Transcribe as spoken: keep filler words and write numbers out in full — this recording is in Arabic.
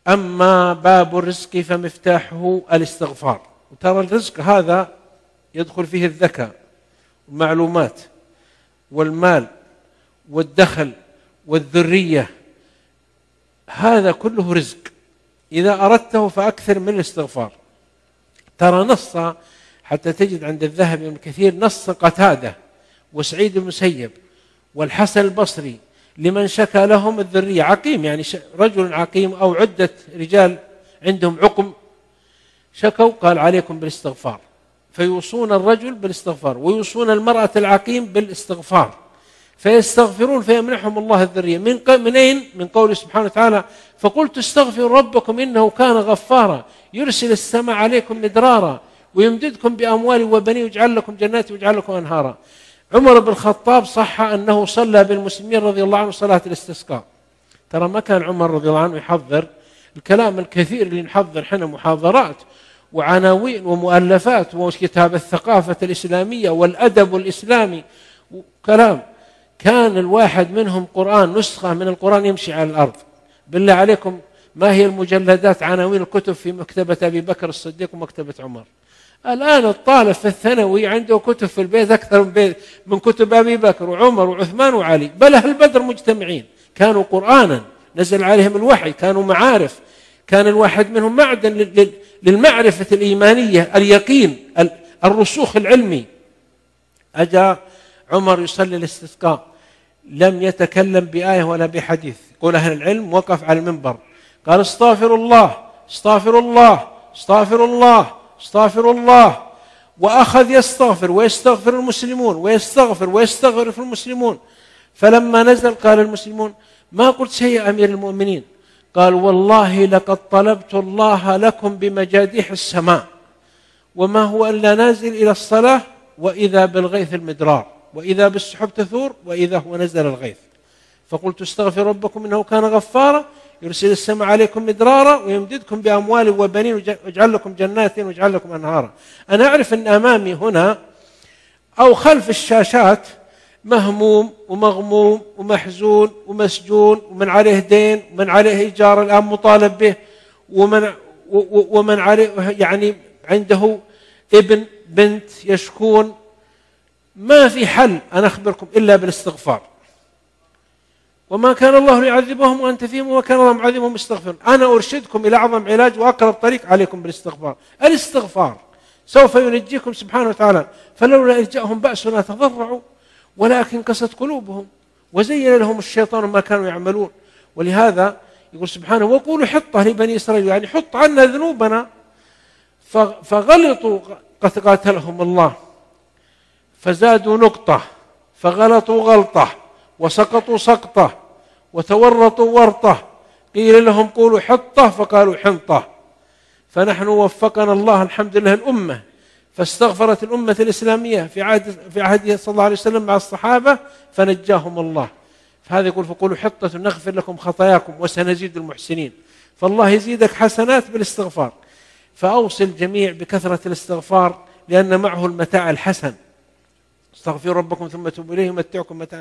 أما باب الرزق فمفتاحه الاستغفار. وترى الرزق هذا يدخل فيه الذكاء والمعلومات والمال والدخل والذرية، هذا كله رزق. إذا أردته فأكثر من الاستغفار. ترى نص حتى تجد عند الذهبي ابن كثير نص قتادة وسعيد المسيب والحسن البصري لمن شكى لهم الذرية، عقيم يعني رجل عقيم أو عدة رجال عندهم عقم شكوا، قال عليكم بالاستغفار، فيوصون الرجل بالاستغفار ويوصون المرأة العقيم بالاستغفار، فيستغفرون فيمنحهم الله الذرية. من من أين؟ من قوله سبحانه وتعالى: فقلت استغفروا ربكم إنه كان غفارا يرسل السماء عليكم مدرارا ويمددكم بأموال وبنين ويجعل لكم جنات ويجعل لكم أنهارا. عمر بن الخطاب صح أنه صلى بالمسلمين رضي الله عنه صلاة الاستسقاء. ترى ما كان عمر رضي الله عنه يحضر الكلام الكثير اللي نحضر حنا محاضرات وعناوين ومؤلفات وكتاب الثقافة الإسلامية والأدب الإسلامي وكلام. كان الواحد منهم قرآن، نسخة من القرآن يمشي على الأرض. بالله عليكم ما هي المجلدات عناوين الكتب في مكتبة أبي بكر الصديق ومكتبة عمر؟ الآن الطالب في الثانوي عنده كتب في البيت أكثر من, بيت من كتب أبي بكر وعمر وعثمان وعلي، بل أهل بدر مجتمعين كانوا قرآنا نزل عليهم الوحي، كانوا معارف، كان الواحد منهم معدن للمعرفة الإيمانية، اليقين، الرسوخ العلمي. أجا عمر يصلي الاستسقاء لم يتكلم بآية ولا بحديث. يقول أهل العلم وقف على المنبر قال: استغفر الله استغفر الله استغفر الله استغفر الله، وأخذ يستغفر ويستغفر المسلمون ويستغفر ويستغفر في المسلمون. فلما نزل قال المسلمون: ما قلت شيء يا أمير المؤمنين؟ قال: والله لقد طلبت الله لكم بمجاديح السماء وما هو إلا نازل إلى الصلاة وإذا بالغيث المدرار وإذا بالسحب تثور وإذا هو نزل الغيث، فقلت استغفر ربكم إنه كان غفارا يرسل السماء عليكم مدرارا ويمددكم بأموال وبنين ويجعل لكم جنات ويجعل لكم أنهارا. أنا أعرف أن أمامي هنا أو خلف الشاشات مهموم ومغموم ومحزون ومسجون ومن عليه دين ومن عليه إيجار الآن مطالب به ومن, ومن عليه يعني عنده ابن بنت يشكون. ما في حل أنا أخبركم إلا بالاستغفار. وما كان الله ليعذبهم وأنت فيهم وما كان الله معذبهم يستغفرون. أنا أرشدكم إلى أعظم علاج وأقرب طريق عليكم بالاستغفار. الاستغفار سوف ينجيكم سبحانه وتعالى. فلولا إذ جاءهم بأسنا تضرعوا ولكن قست قلوبهم وزين لهم الشيطان ما كانوا يعملون. ولهذا يقول سبحانه: وقولوا حطة لبني إسرائيل، يعني حط عنا ذنوبنا. فغلطوا قد قاتلهم الله فزادوا نقطة فغلطوا غلطة وسقطوا سقطة وتورطوا ورطة، قيل لهم قولوا حطة فقالوا حنطة. فنحن وفقنا الله الحمد لله الأمة فاستغفرت الأمة الإسلامية في عهد في عهده صلى الله عليه وسلم مع الصحابة فنجاهم الله. فهذا يقول: فقولوا حطة نغفر لكم خطاياكم وسنزيد المحسنين. فالله يزيدك حسنات بالاستغفار. فأوصي الجميع بكثرة الاستغفار لأن معه المتاع الحسن. استغفروا ربكم ثم توبوا إليه يمتعكم متاعا